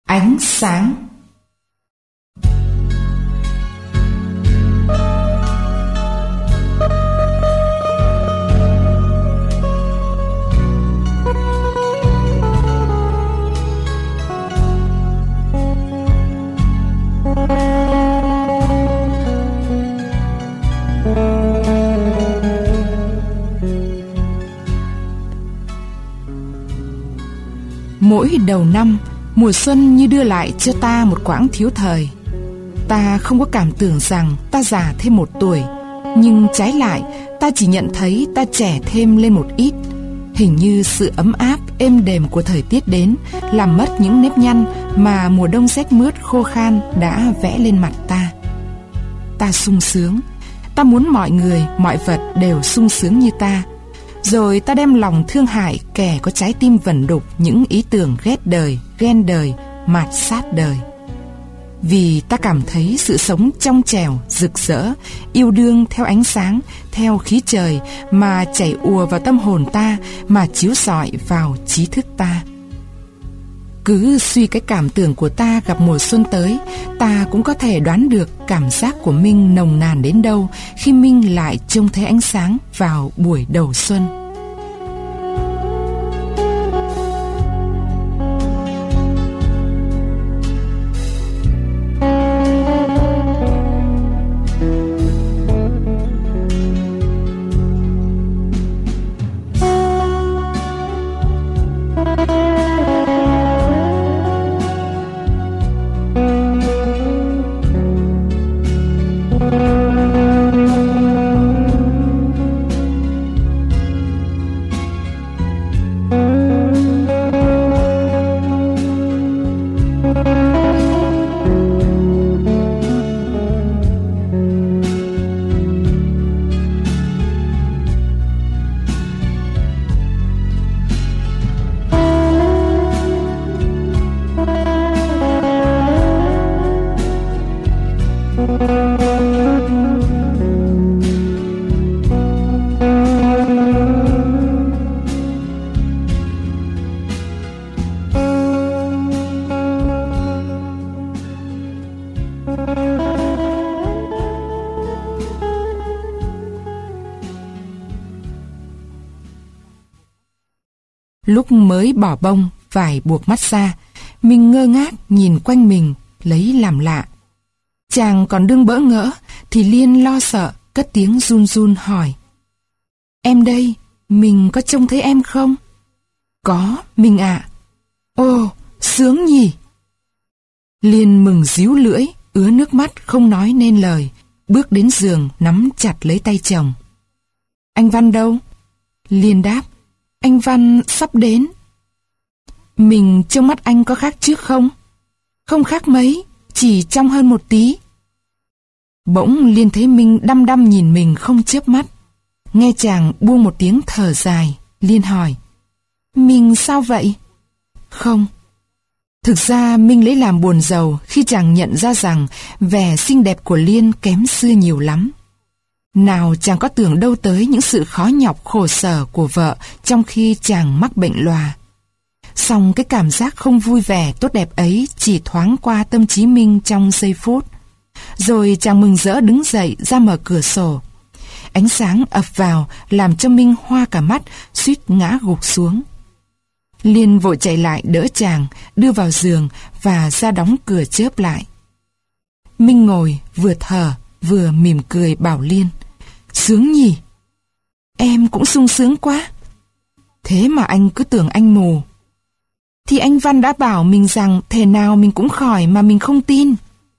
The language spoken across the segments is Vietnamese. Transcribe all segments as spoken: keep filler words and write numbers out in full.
Ánh sáng. Mỗi đầu năm, mùa xuân như đưa lại cho ta một quãng thiếu thời. Ta không có cảm tưởng rằng ta già thêm một tuổi, nhưng trái lại, ta chỉ nhận thấy ta trẻ thêm lên một ít. Hình như sự ấm áp, êm đềm của thời tiết đến, làm mất những nếp nhăn mà mùa đông rét mướt khô khan đã vẽ lên mặt ta. Ta sung sướng, ta muốn mọi người, mọi vật đều sung sướng như ta. Rồi ta đem lòng thương hại kẻ có trái tim vẩn đục những ý tưởng ghét đời, ghen đời, mạt sát đời. Vì ta cảm thấy sự sống trong trẻo, rực rỡ, yêu đương theo ánh sáng, theo khí trời mà chảy ùa vào tâm hồn ta, mà chiếu rọi vào trí thức ta. Cứ suy cái cảm tưởng của ta gặp mùa xuân tới, ta cũng có thể đoán được cảm giác của Minh nồng nàn đến đâu khi Minh lại trông thấy ánh sáng vào buổi đầu xuân. Lúc mới bỏ bông, vải buộc mắt ra, mình ngơ ngác nhìn quanh mình, lấy làm lạ. Chàng còn đương bỡ ngỡ, thì Liên lo sợ, cất tiếng run run hỏi. Em đây, mình có trông thấy em không? Có, mình ạ. Ồ, sướng nhỉ? Liên mừng díu lưỡi, ứa nước mắt không nói nên lời, bước đến giường nắm chặt lấy tay chồng. Anh Văn đâu? Liên đáp. Anh Văn sắp đến. Mình trông mắt anh có khác trước không? Không khác mấy, chỉ trong hơn một tí. Bỗng Liên thấy Minh đăm đăm nhìn mình không chớp mắt. Nghe chàng buông một tiếng thở dài, Liên hỏi. Mình sao vậy? Không. Thực ra Minh lấy làm buồn rầu khi chàng nhận ra rằng vẻ xinh đẹp của Liên kém xưa nhiều lắm. Nào chàng có tưởng đâu tới những sự khó nhọc khổ sở của vợ trong khi chàng mắc bệnh lòa. Song cái cảm giác không vui vẻ tốt đẹp ấy chỉ thoáng qua tâm trí Minh trong giây phút. Rồi chàng mừng rỡ đứng dậy ra mở cửa sổ. Ánh sáng ập vào làm cho Minh hoa cả mắt, suýt ngã gục xuống. Liên vội chạy lại đỡ chàng, đưa vào giường và ra đóng cửa chớp lại. Minh ngồi vừa thở vừa mỉm cười bảo Liên. Sướng nhỉ? Em cũng sung sướng quá. Thế mà anh cứ tưởng anh mù. Thì anh Văn đã bảo mình rằng thể nào mình cũng khỏi mà mình không tin.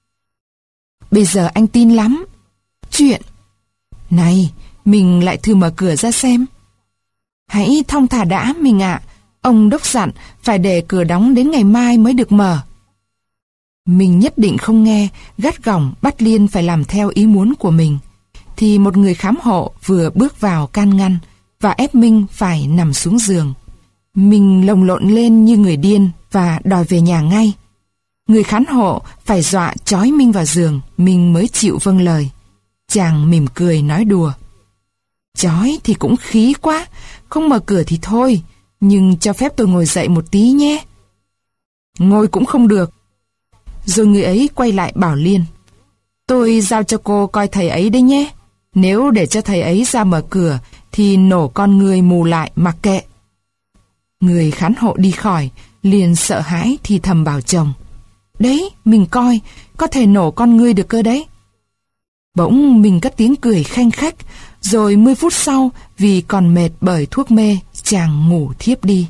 Bây giờ anh tin lắm. Chuyện. Này, mình lại thử mở cửa ra xem. Hãy thong thả đã mình ạ. Ông đốc dặn phải để cửa đóng đến ngày mai mới được mở. Mình nhất định không nghe, gắt gỏng bắt Liên phải làm theo ý muốn của mình. Thì một người khám hộ vừa bước vào can ngăn và ép Minh phải nằm xuống giường. Mình lồng lộn lên như người điên và đòi về nhà ngay. Người khán hộ phải dọa trói Minh vào giường, Minh mới chịu vâng lời. Chàng mỉm cười nói đùa. Trói thì cũng khí quá, không mở cửa thì thôi, nhưng cho phép tôi ngồi dậy một tí nhé. Ngồi cũng không được, Rồi người ấy quay lại bảo Liên: "Tôi giao cho cô coi thầy ấy đấy nhé. Nếu để cho thầy ấy ra mở cửa thì nổ con người mù lại mặc kệ." Người khán hộ đi khỏi, liền sợ hãi thì thầm bảo chồng: "Đấy, mình coi, có thể nổ con ngươi được cơ đấy." Bỗng mình cất tiếng cười khanh khách, rồi mười phút sau, vì còn mệt bởi thuốc mê, chàng ngủ thiếp đi.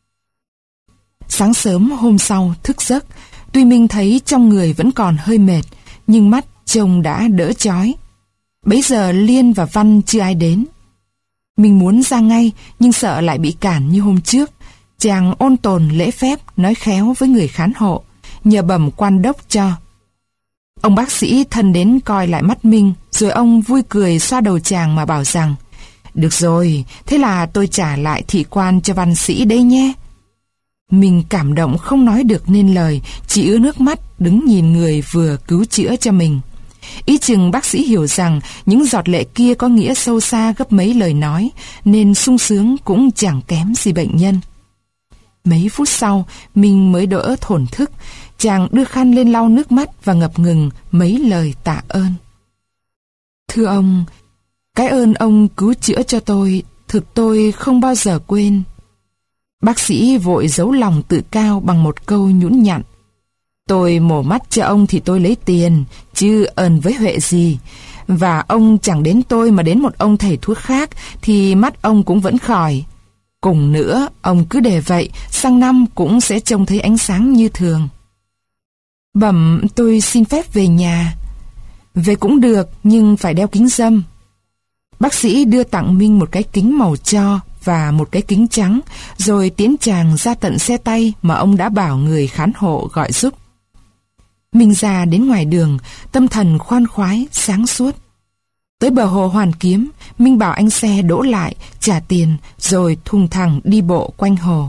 Sáng sớm hôm sau thức giấc, tuy mình thấy trong người vẫn còn hơi mệt, nhưng mắt trông đã đỡ chói. Bấy giờ Liên và Văn chưa ai đến. Mình muốn ra ngay, nhưng sợ lại bị cản như hôm trước. Chàng ôn tồn lễ phép, nói khéo với người khán hộ, nhờ bẩm quan đốc cho. Ông bác sĩ thân đến coi lại mắt Minh, rồi ông vui cười xoa đầu chàng mà bảo rằng: "Được rồi, thế là tôi trả lại thị quan cho văn sĩ đấy nhé." Mình cảm động không nói được nên lời, chỉ ứa nước mắt đứng nhìn người vừa cứu chữa cho mình. Ý chừng bác sĩ hiểu rằng những giọt lệ kia có nghĩa sâu xa gấp mấy lời nói, nên sung sướng cũng chẳng kém gì bệnh nhân. Mấy phút sau, mình mới đỡ thổn thức. Chàng đưa khăn lên lau nước mắt và ngập ngừng mấy lời tạ ơn. "Thưa ông, cái ơn ông cứu chữa cho tôi, thực tôi không bao giờ quên." Bác sĩ vội giấu lòng tự cao bằng một câu nhũn nhặn: "Tôi mổ mắt cho ông thì tôi lấy tiền, chứ ơn với huệ gì. Và ông chẳng đến tôi mà đến một ông thầy thuốc khác thì mắt ông cũng vẫn khỏi. Cùng nữa, ông cứ để vậy, sang năm cũng sẽ trông thấy ánh sáng như thường." Bẩm, tôi xin phép về nhà. "Về cũng được, nhưng phải đeo kính râm." Bác sĩ đưa tặng Minh một cái kính màu tro và một cái kính trắng, rồi tiến chàng ra tận xe tay mà ông đã bảo người khán hộ gọi giúp. Minh ra đến ngoài đường, tâm thần khoan khoái, sáng suốt. Tới bờ hồ Hoàn Kiếm, Minh bảo anh xe đỗ lại, trả tiền, rồi thùng thẳng đi bộ quanh hồ.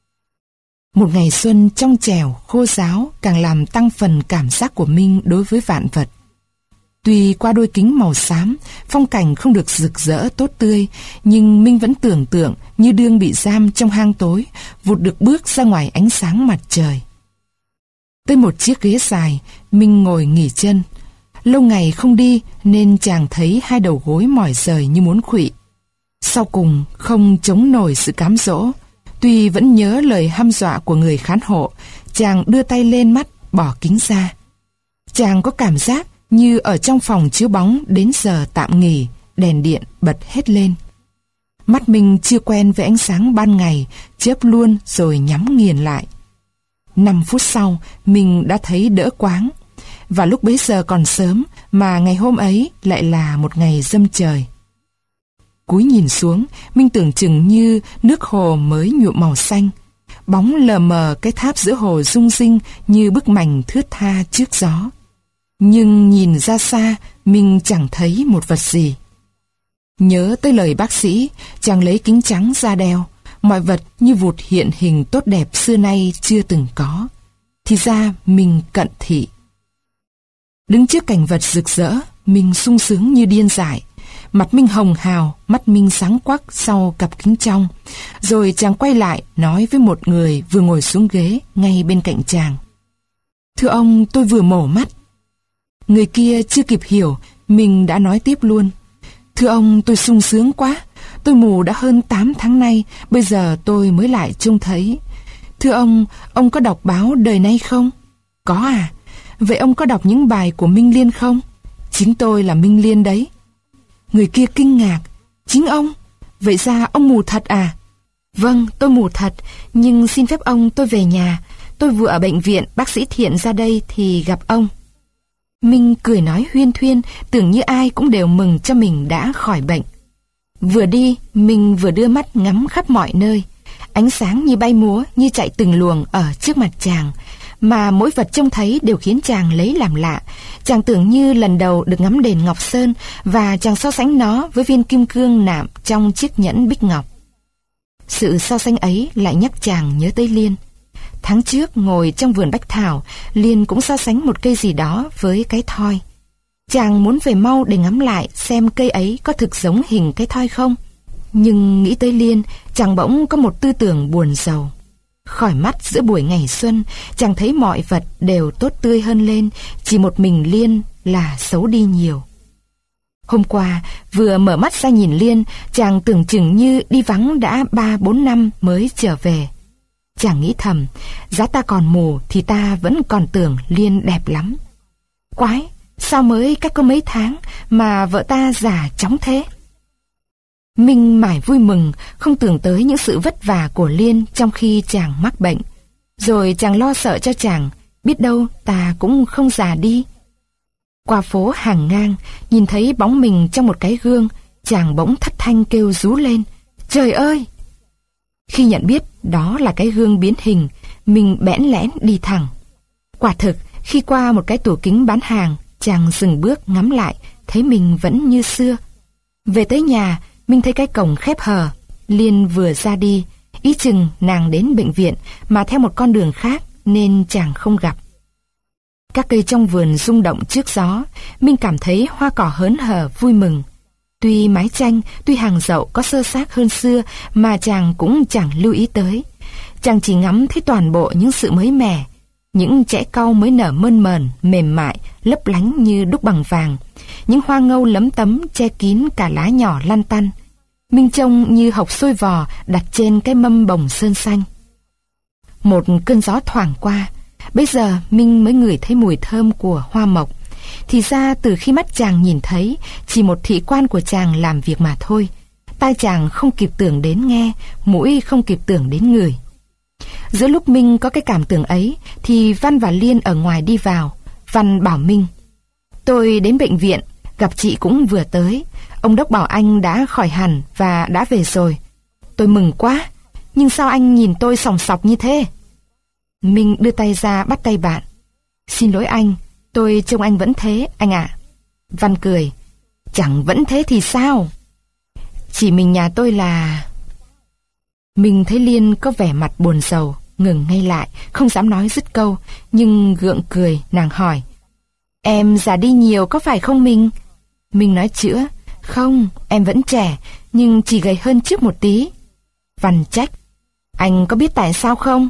Một ngày xuân trong trẻo, khô ráo càng làm tăng phần cảm giác của Minh đối với vạn vật. Tuy qua đôi kính màu xám, phong cảnh không được rực rỡ tốt tươi, nhưng Minh vẫn tưởng tượng như đương bị giam trong hang tối, vụt được bước ra ngoài ánh sáng mặt trời. Tới một chiếc ghế dài, Minh ngồi nghỉ chân. Lâu ngày không đi nên chàng thấy hai đầu gối mỏi rời như muốn khuỵu. Sau cùng không chống nổi sự cám dỗ, tuy vẫn nhớ lời hăm dọa của người khán hộ, chàng đưa tay lên mắt, bỏ kính ra. Chàng có cảm giác như ở trong phòng chiếu bóng đến giờ tạm nghỉ, đèn điện bật hết lên. Mắt mình chưa quen với ánh sáng ban ngày, chớp luôn rồi nhắm nghiền lại. Năm phút sau, mình đã thấy đỡ quáng. Và lúc bấy giờ còn sớm, mà ngày hôm ấy lại là một ngày râm trời. Cúi nhìn xuống, Minh tưởng chừng như nước hồ mới nhuộm màu xanh. Bóng lờ mờ cái tháp giữa hồ rung rinh như bức mành thướt tha trước gió. Nhưng nhìn ra xa, mình chẳng thấy một vật gì. Nhớ tới lời bác sĩ, chàng lấy kính trắng ra đeo. Mọi vật như vụt hiện hình tốt đẹp xưa nay chưa từng có. Thì ra mình cận thị. Đứng trước cảnh vật rực rỡ, mình sung sướng như điên dại. Mặt Minh hồng hào, mắt Minh sáng quắc sau cặp kính trong. Rồi chàng quay lại nói với một người vừa ngồi xuống ghế ngay bên cạnh chàng: "Thưa ông, tôi vừa mổ mắt." Người kia chưa kịp hiểu, mình đã nói tiếp luôn: "Thưa ông, tôi sung sướng quá. Tôi mù đã hơn tám tháng nay, bây giờ tôi mới lại trông thấy. Thưa ông, ông có đọc báo đời nay không?" "Có à? Vậy ông có đọc những bài của Minh Liên không?" "Chính tôi là Minh Liên đấy." Người kia kinh ngạc: "Chính ông? Vậy ra ông mù thật à?" "Vâng, tôi mù thật, nhưng xin phép ông tôi về nhà. Tôi vừa ở bệnh viện, bác sĩ Thiện ra đây thì gặp ông." Minh cười nói huyên thuyên, tưởng như ai cũng đều mừng cho mình đã khỏi bệnh. Vừa đi, Minh vừa đưa mắt ngắm khắp mọi nơi. Ánh sáng như bay múa, như chạy từng luồng ở trước mặt chàng, mà mỗi vật trông thấy đều khiến chàng lấy làm lạ. Chàng tưởng như lần đầu được ngắm đền Ngọc Sơn, và chàng so sánh nó với viên kim cương nạm trong chiếc nhẫn bích ngọc. Sự so sánh ấy lại nhắc chàng nhớ tới Liên. Tháng trước ngồi trong vườn bách thảo, Liên cũng so sánh một cây gì đó với cái thoi. Chàng muốn về mau để ngắm lại xem cây ấy có thực giống hình cái thoi không. Nhưng nghĩ tới Liên, chàng bỗng có một tư tưởng buồn rầu. Khỏi mắt giữa buổi ngày xuân, chàng thấy mọi vật đều tốt tươi hơn lên, chỉ một mình Liên là xấu đi nhiều. Hôm qua, vừa mở mắt ra nhìn Liên, chàng tưởng chừng như đi vắng đã ba bốn năm mới trở về. Chàng nghĩ thầm, giá ta còn mù thì ta vẫn còn tưởng Liên đẹp lắm. Quái, sao mới cách có mấy tháng mà vợ ta già chóng thế? Minh mải vui mừng, không tưởng tới những sự vất vả của Liên trong khi chàng mắc bệnh. Rồi chàng lo sợ cho chàng, biết đâu ta cũng không già đi. Qua phố hàng ngang, nhìn thấy bóng mình trong một cái gương, chàng bỗng thất thanh kêu rú lên, trời ơi! Khi nhận biết đó là cái gương biến hình, mình bẽn lẽn đi thẳng. Quả thực, khi qua một cái tủ kính bán hàng, chàng dừng bước ngắm lại, thấy mình vẫn như xưa. Về tới nhà, mình thấy cái cổng khép hờ. Liên vừa ra đi, ý chừng nàng đến bệnh viện mà theo một con đường khác nên chàng không gặp. Các cây trong vườn rung động trước gió, mình cảm thấy hoa cỏ hớn hở vui mừng. Tuy mái tranh, tuy hàng dậu có xơ xác hơn xưa mà chàng cũng chẳng lưu ý tới. Chàng chỉ ngắm thấy toàn bộ những sự mới mẻ, những chẻ cau mới nở mơn mờn, mềm mại, lấp lánh như đúc bằng vàng, những hoa ngâu lấm tấm che kín cả lá nhỏ lăn tăn. Minh trông như hộc xôi vò đặt trên cái mâm bồng sơn xanh. Một cơn gió thoảng qua, bây giờ Minh mới ngửi thấy mùi thơm của hoa mộc. Thì ra từ khi mắt chàng nhìn thấy, chỉ một thị quan của chàng làm việc mà thôi. Tai chàng không kịp tưởng đến nghe, mũi không kịp tưởng đến ngửi. Giữa lúc Minh có cái cảm tưởng ấy, thì Văn và Liên ở ngoài đi vào. Văn bảo Minh, tôi đến bệnh viện, gặp chị cũng vừa tới. Ông đốc bảo anh đã khỏi hẳn và đã về rồi. Tôi mừng quá, nhưng sao anh nhìn tôi sòng sọc như thế? Minh đưa tay ra bắt tay bạn. Xin lỗi anh, tôi trông anh vẫn thế, anh ạ. Văn cười, chẳng vẫn thế thì sao? Chỉ mình nhà tôi là... Mình thấy Liên có vẻ mặt buồn rầu, ngừng ngay lại, không dám nói dứt câu, nhưng gượng cười, nàng hỏi, em già đi nhiều có phải không Minh? Mình nói chữa, không, em vẫn trẻ, nhưng chỉ gầy hơn trước một tí. Văn trách, anh có biết tại sao không?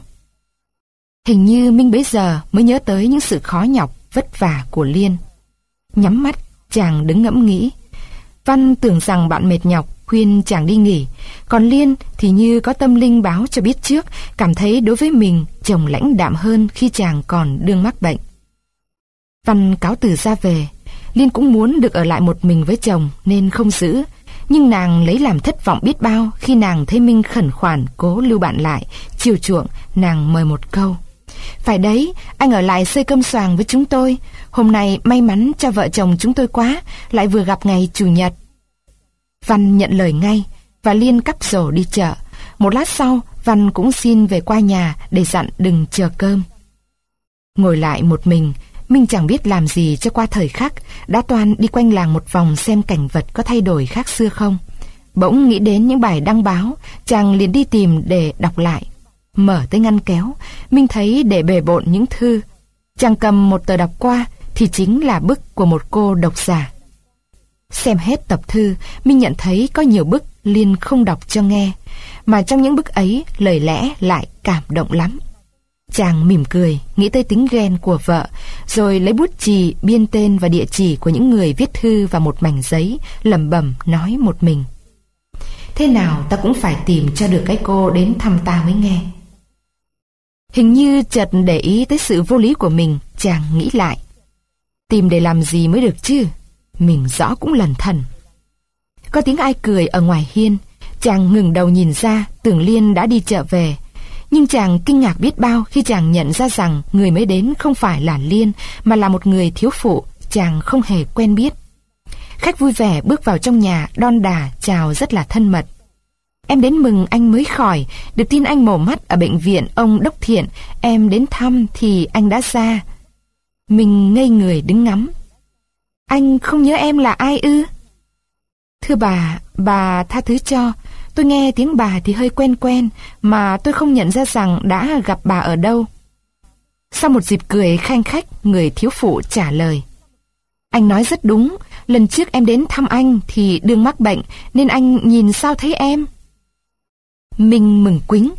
Hình như Minh bấy giờ mới nhớ tới những sự khó nhọc, vất vả của Liên. Nhắm mắt, chàng đứng ngẫm nghĩ. Văn tưởng rằng bạn mệt nhọc, khuyên chàng đi nghỉ. Còn Liên thì như có tâm linh báo cho biết trước, cảm thấy đối với mình chồng lãnh đạm hơn khi chàng còn đương mắc bệnh. Văn cáo từ ra về. Liên cũng muốn được ở lại một mình với chồng nên không giữ. Nhưng nàng lấy làm thất vọng biết bao khi nàng thấy Minh khẩn khoản cố lưu bạn lại. Chiều chuộng, nàng mời một câu. Phải đấy, anh ở lại xơi cơm xoàng với chúng tôi. Hôm nay may mắn cho vợ chồng chúng tôi quá, lại vừa gặp ngày Chủ nhật. Văn nhận lời ngay, và Liên cắp rổ đi chợ. Một lát sau, Văn cũng xin về qua nhà để dặn đừng chờ cơm. Ngồi lại một mình, Minh chẳng biết làm gì cho qua thời khắc, đã toan đi quanh làng một vòng xem cảnh vật có thay đổi khác xưa không. Bỗng nghĩ đến những bài đăng báo, chàng liền đi tìm để đọc lại. Mở tới ngăn kéo, Minh thấy để bề bộn những thư. Chàng cầm một tờ đọc qua thì chính là bức của một cô độc giả. Xem hết tập thư, Minh nhận thấy có nhiều bức Liên không đọc cho nghe, mà trong những bức ấy lời lẽ lại cảm động lắm. Chàng mỉm cười, nghĩ tới tính ghen của vợ, rồi lấy bút chì biên tên và địa chỉ của những người viết thư vào một mảnh giấy, lẩm bẩm nói một mình. Thế nào ta cũng phải tìm cho được cái cô đến thăm ta mới nghe. Hình như chợt để ý tới sự vô lý của mình, chàng nghĩ lại. Tìm để làm gì mới được chứ? Mình rõ cũng lẩn thẩn. Có tiếng ai cười ở ngoài hiên. Chàng ngừng đầu nhìn ra, tưởng Liên đã đi chợ về. Nhưng chàng kinh ngạc biết bao khi chàng nhận ra rằng người mới đến không phải là Liên, mà là một người thiếu phụ chàng không hề quen biết. Khách vui vẻ bước vào trong nhà, đon đả chào rất là thân mật. Em đến mừng anh mới khỏi, được tin anh mổ mắt ở bệnh viện ông Đốc Thiện, em đến thăm thì anh đã ra. Mình ngây người đứng ngắm. Anh không nhớ em là ai ư? Thưa bà, bà tha thứ cho, tôi nghe tiếng bà thì hơi quen quen, mà tôi không nhận ra rằng đã gặp bà ở đâu. Sau một dịp cười khanh khách, người thiếu phụ trả lời. Anh nói rất đúng, lần trước em đến thăm anh thì đương mắc bệnh, nên anh nhìn sao thấy em. Minh mừng quính,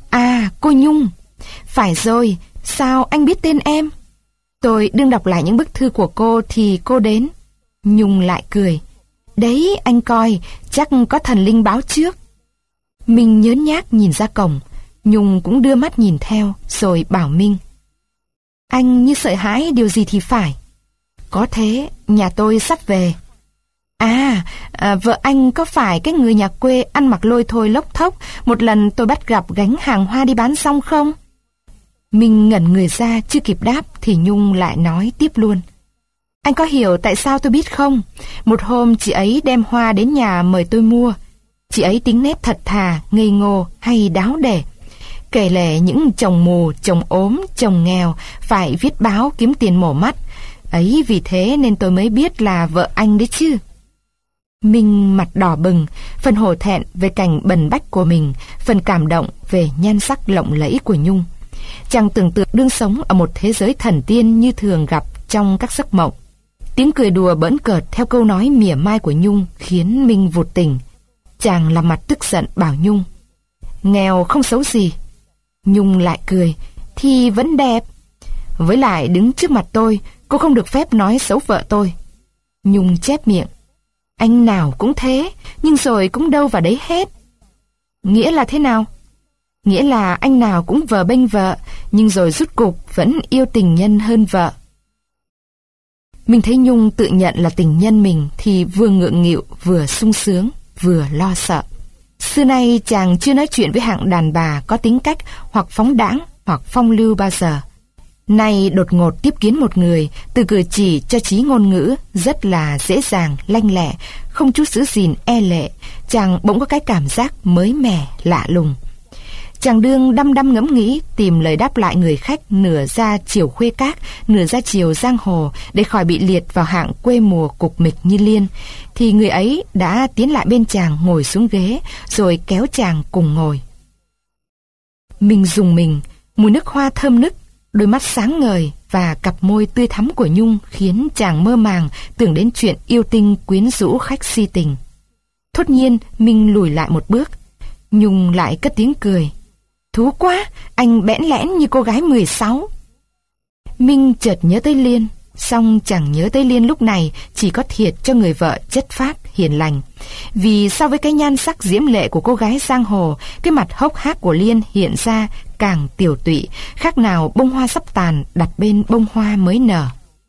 À, cô Nhung. Phải rồi, sao anh biết tên em? Tôi đương đọc lại những bức thư của cô thì cô đến. Nhung lại cười. Đấy, anh coi, chắc có thần linh báo trước. Minh nhớn nhác nhìn ra cổng. Nhung cũng đưa mắt nhìn theo, rồi bảo Minh. Anh như sợ hãi điều gì thì phải. Có thế, nhà tôi sắp về. À, à, vợ anh có phải cái người nhà quê ăn mặc lôi thôi lốc thốc một lần tôi bắt gặp gánh hàng hoa đi bán xong không? Minh ngẩn người ra chưa kịp đáp thì Nhung lại nói tiếp luôn. Anh có hiểu tại sao tôi biết không? Một hôm chị ấy đem hoa đến nhà mời tôi mua. Chị ấy tính nét thật thà, ngây ngô hay đáo để. Kể lể những chồng mù, chồng ốm, chồng nghèo phải viết báo kiếm tiền mổ mắt. Ấy vì thế nên tôi mới biết là vợ anh đấy chứ. Minh mặt đỏ bừng, phần hổ thẹn về cảnh bần bách của mình, phần cảm động về nhan sắc lộng lẫy của Nhung. Chàng tưởng tượng đương sống ở một thế giới thần tiên như thường gặp trong các giấc mộng. Tiếng cười đùa bỡn cợt theo câu nói mỉa mai của Nhung khiến Minh vụt tỉnh. Chàng làm mặt tức giận bảo Nhung. Nghèo không xấu gì. Nhung lại cười. Thì vẫn đẹp. Với lại đứng trước mặt tôi, cô không được phép nói xấu vợ tôi. Nhung chép miệng. Anh nào cũng thế, nhưng rồi cũng đâu vào đấy hết. Nghĩa là thế nào? Nghĩa là anh nào cũng vờ bênh vợ, nhưng rồi rút cục vẫn yêu tình nhân hơn vợ. Mình thấy Nhung tự nhận là tình nhân mình thì vừa ngượng nghịu, vừa sung sướng, vừa lo sợ. Xưa nay chàng chưa nói chuyện với hạng đàn bà có tính cách hoặc phóng đãng hoặc phong lưu bao giờ. Nay đột ngột tiếp kiến một người, từ cử chỉ cho chí ngôn ngữ rất là dễ dàng, lanh lẹ, không chút giữ gìn e lệ, chàng bỗng có cái cảm giác mới mẻ, lạ lùng. Chàng đương đăm đăm ngẫm nghĩ tìm lời đáp lại người khách nửa ra chiều khuê các, nửa ra chiều giang hồ để khỏi bị liệt vào hạng quê mùa cục mịch như Liên, thì người ấy đã tiến lại bên chàng ngồi xuống ghế rồi kéo chàng cùng ngồi. Mình dùng mình, mùi nước hoa thơm nức, đôi mắt sáng ngời và cặp môi tươi thắm của Nhung khiến chàng mơ màng tưởng đến chuyện yêu tinh quyến rũ khách si tình. Thốt nhiên Minh lùi lại một bước. Nhung lại cất tiếng cười. Thú quá, anh bẽn lẽn như cô gái mười sáu. Minh chợt nhớ tới Liên, song chẳng nhớ tới Liên lúc này chỉ có thiệt cho người vợ chất phác, hiền lành. Vì so với cái nhan sắc diễm lệ của cô gái giang hồ, cái mặt hốc hác của Liên hiện ra càng tiều tụy, khác nào bông hoa sắp tàn đặt bên bông hoa mới nở.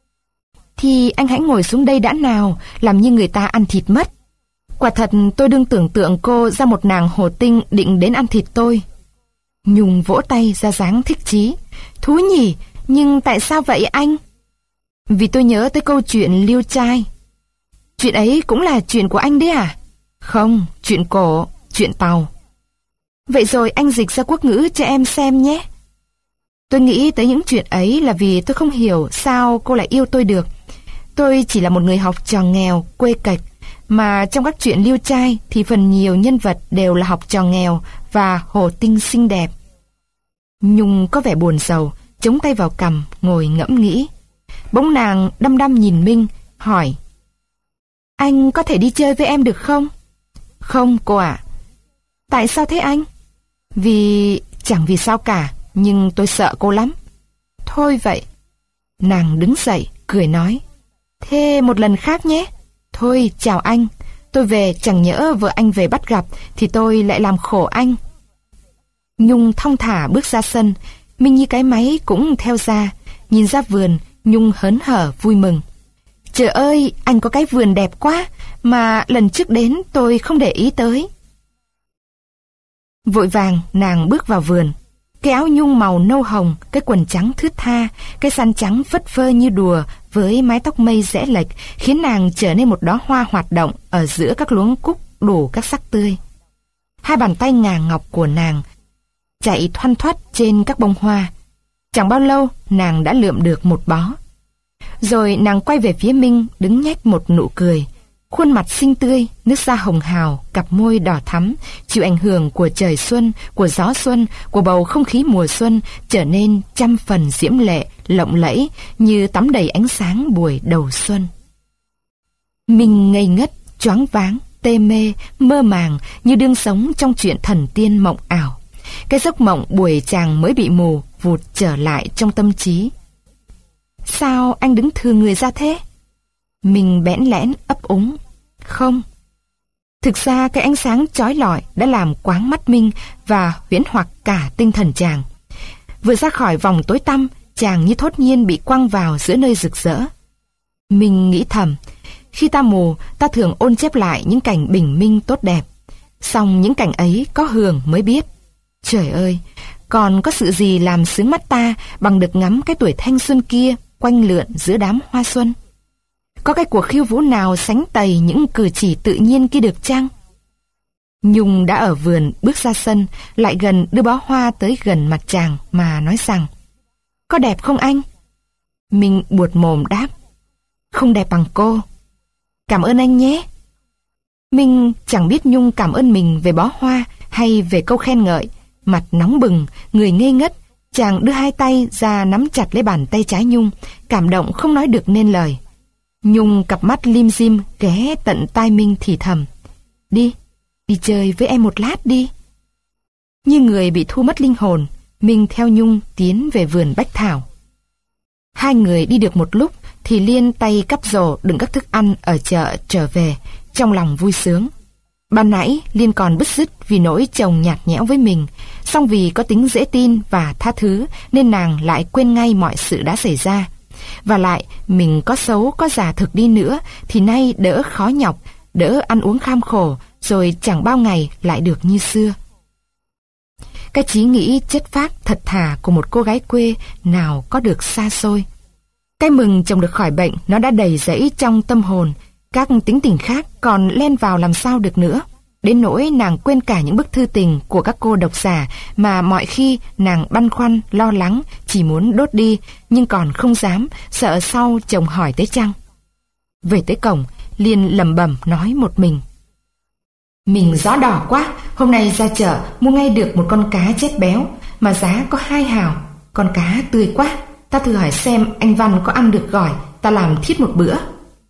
Thì anh hãy ngồi xuống đây đã nào, làm như người ta ăn thịt mất. Quả thật tôi đương tưởng tượng cô ra một nàng hồ tinh định đến ăn thịt tôi. Nhung vỗ tay ra dáng thích chí. Thú nhỉ, nhưng tại sao vậy anh? Vì tôi nhớ tới câu chuyện Liêu Trai. Chuyện ấy cũng là chuyện của anh đấy à? Không, chuyện cổ, chuyện Tàu. Vậy rồi anh dịch ra quốc ngữ cho em xem nhé. Tôi nghĩ tới những chuyện ấy là vì tôi không hiểu sao cô lại yêu tôi được. Tôi chỉ là một người học trò nghèo, quê cạch, mà trong các chuyện Liêu Trai thì phần nhiều nhân vật đều là học trò nghèo và hồ tinh xinh đẹp. Nhung có vẻ buồn rầu, chống tay vào cằm, ngồi ngẫm nghĩ. Bỗng nàng đăm đăm nhìn Minh, hỏi. Anh có thể đi chơi với em được không? Không cô ạ. Tại sao thế anh? Vì... chẳng vì sao cả, nhưng tôi sợ cô lắm. Thôi vậy. Nàng đứng dậy, cười nói. Thế một lần khác nhé. Thôi chào anh. Tôi về chẳng nhỡ vợ anh về bắt gặp thì tôi lại làm khổ anh. Nhung thong thả bước ra sân. Minh như cái máy cũng theo ra. Nhìn ra vườn, Nhung hớn hở vui mừng. Trời ơi, anh có cái vườn đẹp quá, mà lần trước đến tôi không để ý tới. Vội vàng nàng bước vào vườn. Cái áo nhung màu nâu hồng, cái quần trắng thướt tha, cái xăn trắng phất phơ như đùa với mái tóc mây rẽ lệch khiến nàng trở nên một đóa hoa hoạt động ở giữa các luống cúc đủ các sắc tươi. Hai bàn tay ngà ngọc của nàng chạy thoăn thoắt trên các bông hoa. Chẳng bao lâu nàng đã lượm được một bó. Rồi nàng quay về phía Minh đứng nhếch một nụ cười. Khuôn mặt xinh tươi, nước da hồng hào, cặp môi đỏ thắm, chịu ảnh hưởng của trời xuân, của gió xuân, của bầu không khí mùa xuân, trở nên trăm phần diễm lệ, lộng lẫy như tắm đầy ánh sáng buổi đầu xuân. Minh ngây ngất, choáng váng, tê mê, mơ màng như đương sống trong chuyện thần tiên mộng ảo. Cái giấc mộng buổi chàng mới bị mù vụt trở lại trong tâm trí. Sao anh đứng thừ người ra thế? Mình bẽn lẽn ấp úng. Không. Thực ra cái ánh sáng chói lọi đã làm quáng mắt Minh và huyễn hoặc cả tinh thần chàng. Vừa ra khỏi vòng tối tăm, chàng như thốt nhiên bị quăng vào giữa nơi rực rỡ. Mình nghĩ thầm, khi ta mù, ta thường ôn chép lại những cảnh bình minh tốt đẹp. Song những cảnh ấy có Hường mới biết. Trời ơi, còn có sự gì làm sướng mắt ta bằng được ngắm cái tuổi thanh xuân kia quanh lượn giữa đám hoa xuân? Có cái cuộc khiêu vũ nào sánh tày những cử chỉ tự nhiên kia được chăng? Nhung đã ở vườn bước ra sân, lại gần đưa bó hoa tới gần mặt chàng mà nói rằng: Có đẹp không anh? Mình buột mồm đáp: Không đẹp bằng cô. Cảm ơn anh nhé. Mình chẳng biết Nhung cảm ơn mình về bó hoa hay về câu khen ngợi. Mặt nóng bừng, người ngây ngất, chàng đưa hai tay ra nắm chặt lấy bàn tay trái Nhung, cảm động không nói được nên lời. Nhung cặp mắt lim dim ghé tận tai Minh thì thầm: Đi, đi chơi với em một lát đi. Như người bị thu mất linh hồn, Minh theo Nhung tiến về vườn bách thảo. Hai người đi được một lúc thì Liên tay cắp rổ đựng các thức ăn ở chợ trở về, trong lòng vui sướng. Ban nãy Liên còn bứt rứt vì nỗi chồng nhạt nhẽo với mình, song vì có tính dễ tin và tha thứ nên nàng lại quên ngay mọi sự đã xảy ra. Và lại mình có xấu có già thực đi nữa thì nay đỡ khó nhọc, đỡ ăn uống kham khổ, rồi chẳng bao ngày lại được như xưa. Cái trí nghĩ chất phác thật thà của một cô gái quê nào có được xa xôi. Cái mừng chồng được khỏi bệnh nó đã đầy rẫy trong tâm hồn, các tính tình khác còn len vào làm sao được nữa. Đến nỗi nàng quên cả những bức thư tình của các cô độc giả mà mọi khi nàng băn khoăn, lo lắng, chỉ muốn đốt đi, nhưng còn không dám, sợ sau chồng hỏi tới chăng. Về tới cổng, Liên lẩm bẩm nói một mình: Mình rõ đỏ quá, hôm nay ra chợ mua ngay được một con cá chép béo, mà giá có hai hào. Con cá tươi quá, ta thử hỏi xem anh Văn có ăn được gỏi, ta làm thiết một bữa.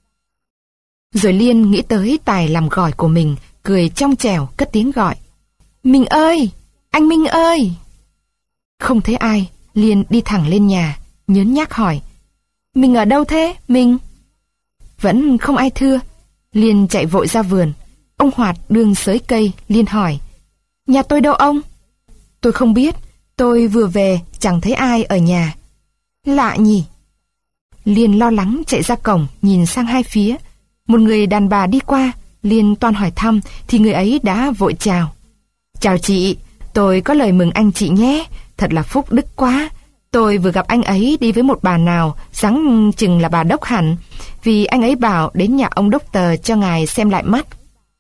Rồi Liên nghĩ tới tài làm gỏi của mình, cười trong trẻo cất tiếng gọi: Minh ơi! Anh Minh ơi! Không thấy ai, Liên đi thẳng lên nhà, nhớn nhác hỏi: Mình ở đâu thế, Minh? Vẫn không ai thưa. Liên chạy vội ra vườn. Ông Hoạt đương xới cây. Liên hỏi: Nhà tôi đâu ông? Tôi không biết, tôi vừa về chẳng thấy ai ở nhà. Lạ nhỉ? Liên lo lắng chạy ra cổng, nhìn sang hai phía. Một người đàn bà đi qua. Liên toan hỏi thăm thì người ấy đã vội chào: Chào chị, tôi có lời mừng anh chị nhé, thật là phúc đức quá. Tôi vừa gặp anh ấy đi với một bà nào, dáng chừng là bà đốc hẳn, vì anh ấy bảo đến nhà ông đốc tờ cho ngài xem lại mắt.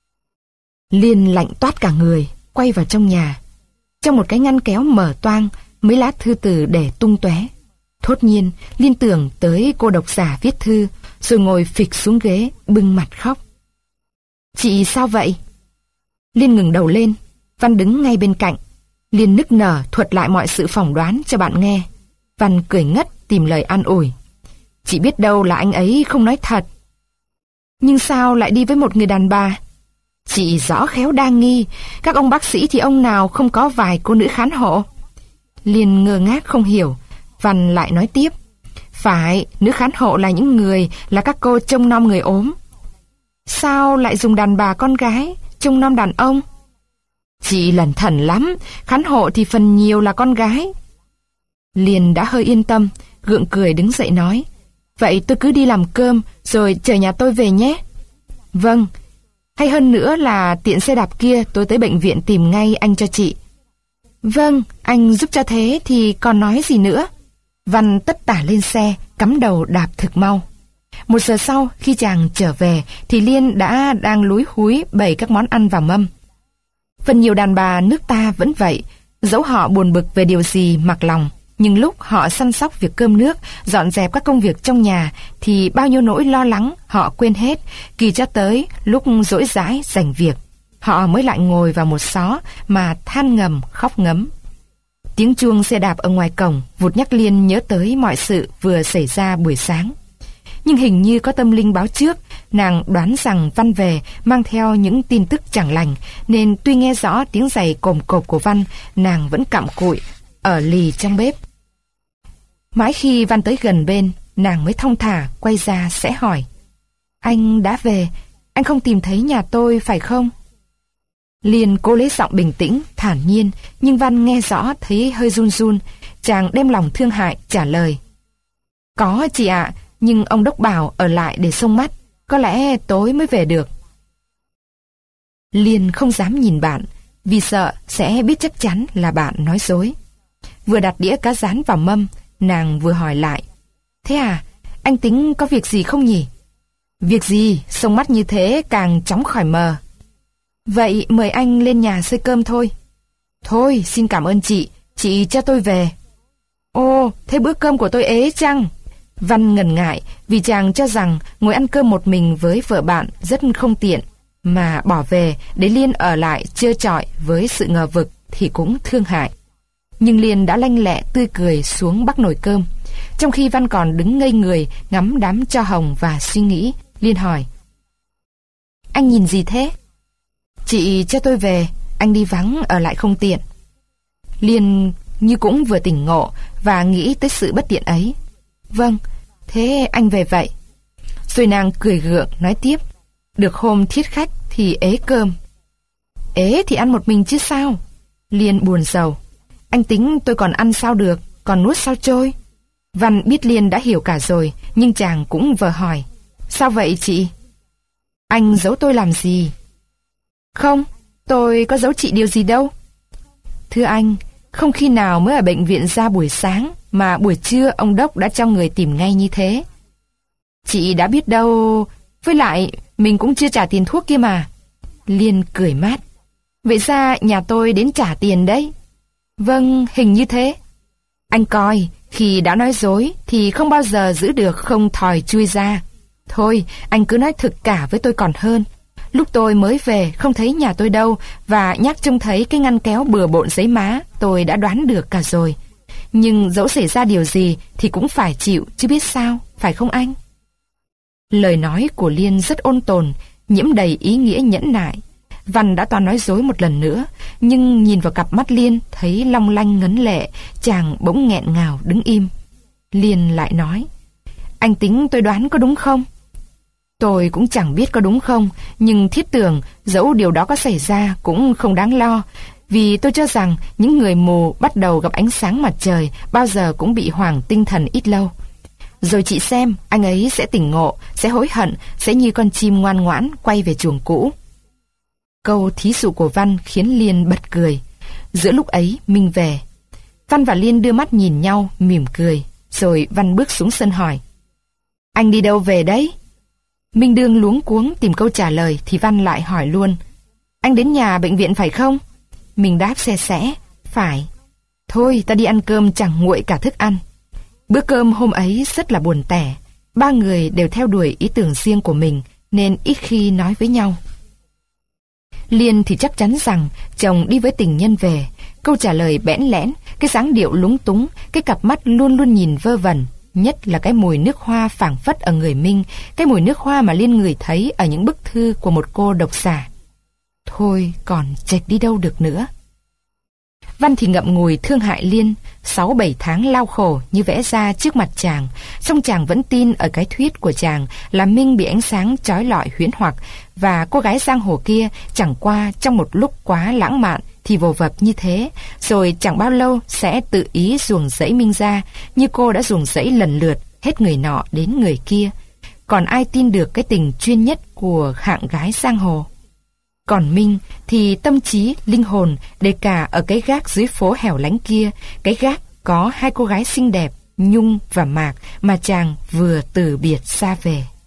Liên lạnh toát cả người, quay vào trong nhà. Trong một cái ngăn kéo mở toang, mấy lá thư từ để tung tóe. Thốt nhiên, Liên tưởng tới cô độc giả viết thư, rồi ngồi phịch xuống ghế, bưng mặt khóc. Chị sao vậy? Liên ngừng đầu lên. Văn đứng ngay bên cạnh. Liên nức nở thuật lại mọi sự phỏng đoán cho bạn nghe. Văn cười ngất tìm lời an ủi: Chị biết đâu là anh ấy không nói thật. Nhưng sao lại đi với một người đàn bà? Chị rõ khéo đa nghi. Các ông bác sĩ thì ông nào không có vài cô nữ khán hộ? Liên ngơ ngác không hiểu. Văn lại nói tiếp: Phải, nữ khán hộ là những người, là các cô trông nom người ốm. Sao lại dùng đàn bà con gái trông nom đàn ông? Chị lẩn thẩn lắm, khán hộ thì phần nhiều là con gái. Liên đã hơi yên tâm, gượng cười đứng dậy nói: Vậy tôi cứ đi làm cơm rồi chờ nhà tôi về nhé. Vâng, hay hơn nữa là tiện xe đạp kia tôi tới bệnh viện tìm ngay anh cho chị. Vâng, anh giúp cho thế thì còn nói gì nữa. Văn tất tả lên xe, cắm đầu đạp thực mau. Một giờ sau, khi chàng trở về thì Liên đã đang lúi húi bày các món ăn vào mâm. Phần nhiều đàn bà nước ta vẫn vậy, dẫu họ buồn bực về điều gì mặc lòng, nhưng lúc họ săn sóc việc cơm nước, dọn dẹp các công việc trong nhà thì bao nhiêu nỗi lo lắng họ quên hết, kỳ cho tới lúc rỗi rãi rảnh việc, họ mới lại ngồi vào một xó mà than ngầm khóc ngấm. Tiếng chuông xe đạp ở ngoài cổng vụt nhắc Liên nhớ tới mọi sự vừa xảy ra buổi sáng. Nhưng hình như có tâm linh báo trước, Nàng đoán rằng Văn về mang theo những tin tức chẳng lành, nên tuy nghe rõ tiếng giày cồm cộp của Văn, nàng vẫn cặm cụi, ở lì trong bếp. Mãi khi Văn tới gần bên, nàng mới thong thả quay ra sẽ hỏi: Anh đã về, anh không tìm thấy nhà tôi phải không? Liên cố lấy giọng bình tĩnh, thản nhiên, nhưng Văn nghe rõ thấy hơi run run. Chàng đem lòng thương hại trả lời: Có chị ạ, nhưng ông đốc bảo ở lại để xông mắt, có lẽ tối mới về được. Liên không dám nhìn bạn, vì sợ sẽ biết chắc chắn là bạn nói dối. Vừa đặt đĩa cá rán vào mâm, nàng vừa hỏi lại: Thế à, anh tính có việc gì không nhỉ? Việc gì, xông mắt như thế càng chóng khỏi mờ. Vậy mời anh lên nhà xơi cơm thôi. Thôi, xin cảm ơn chị, chị cho tôi về. Ồ, thế bữa cơm của tôi ế chăng? Văn ngần ngại vì chàng cho rằng ngồi ăn cơm một mình với vợ bạn rất không tiện, mà bỏ về để Liên ở lại trơ trọi với sự ngờ vực thì cũng thương hại. Nhưng Liên đã lanh lẹ tươi cười xuống bắc nồi cơm. Trong khi Văn còn đứng ngây người ngắm đám tro hồng và suy nghĩ, Liên hỏi: Anh nhìn gì thế? Chị cho tôi về, anh đi vắng ở lại không tiện. Liên như cũng vừa tỉnh ngộ và nghĩ tới sự bất tiện ấy. Vâng, thế anh về vậy. Rồi nàng cười gượng nói tiếp: Được hôm thiết khách thì ế cơm. Ế thì ăn một mình chứ sao? Liên buồn rầu: Anh tính tôi còn ăn sao được, còn nuốt sao trôi? Văn biết Liên đã hiểu cả rồi, nhưng chàng cũng vờ hỏi: Sao vậy chị? Anh giấu tôi làm gì? Không, tôi có giấu chị điều gì đâu. Thưa anh, không khi nào mới ở bệnh viện ra buổi sáng mà buổi trưa ông đốc đã cho người tìm ngay như thế. Chị đã biết đâu, với lại mình cũng chưa trả tiền thuốc kia mà. Liên cười mát: Vậy ra nhà tôi đến trả tiền đấy. Vâng, hình như thế. Anh coi, khi đã nói dối thì không bao giờ giữ được không thòi chui ra. Thôi, anh cứ nói thực cả với tôi còn hơn. Lúc tôi mới về không thấy nhà tôi đâu, và nhắc trông thấy cái ngăn kéo bừa bộn giấy má, tôi đã đoán được cả rồi. Nhưng dẫu xảy ra điều gì thì cũng phải chịu chứ biết sao, phải không anh? Lời nói của Liên rất ôn tồn, nhiễm đầy ý nghĩa nhẫn nại. Văn đã toan nói dối một lần nữa, nhưng nhìn vào cặp mắt Liên thấy long lanh ngấn lệ, chàng bỗng nghẹn ngào đứng im. Liên lại nói: Anh tính tôi đoán có đúng không? Tôi cũng chẳng biết có đúng không, nhưng thiết tưởng dẫu điều đó có xảy ra cũng không đáng lo, vì tôi cho rằng những người mù bắt đầu gặp ánh sáng mặt trời bao giờ cũng bị hoảng tinh thần ít lâu. Rồi chị xem, anh ấy sẽ tỉnh ngộ, sẽ hối hận, sẽ như con chim ngoan ngoãn quay về chuồng cũ. Câu thí dụ của Văn khiến Liên bật cười. Giữa lúc ấy Minh về. Văn và Liên đưa mắt nhìn nhau mỉm cười. Rồi Văn bước xuống sân hỏi: Anh đi đâu về đấy? Minh đương luống cuống tìm câu trả lời thì Văn lại hỏi luôn: Anh đến nhà bệnh viện phải không? Mình đáp xe xẽ: Phải. Thôi ta đi ăn cơm chẳng nguội cả thức ăn. Bữa cơm hôm ấy rất là buồn tẻ. Ba người đều theo đuổi ý tưởng riêng của mình nên ít khi nói với nhau. Liên thì chắc chắn rằng chồng đi với tình nhân về. Câu trả lời bẽn lẽn, cái dáng điệu lúng túng, cái cặp mắt luôn luôn nhìn vơ vẩn, nhất là cái mùi nước hoa phảng phất ở người Minh, cái mùi nước hoa mà Liên ngửi thấy ở những bức thư của một cô độc giả. Thôi còn chệch đi đâu được nữa. Văn thì ngậm ngùi thương hại Liên. Sáu bảy tháng lao khổ như vẽ ra trước mặt chàng, song chàng vẫn tin ở cái thuyết của chàng là Minh bị ánh sáng chói lọi huyễn hoặc, và cô gái giang hồ kia chẳng qua trong một lúc quá lãng mạn thì vồ vập như thế, rồi chẳng bao lâu sẽ tự ý ruồng rẫy Minh ra, như cô đã ruồng rẫy lần lượt hết người nọ đến người kia. Còn ai tin được cái tình chuyên nhất của hạng gái giang hồ? Còn Minh thì tâm trí, linh hồn để cả ở cái gác dưới phố hẻo lánh kia, cái gác có hai cô gái xinh đẹp, Nhung và Mạc, mà chàng vừa từ biệt xa về.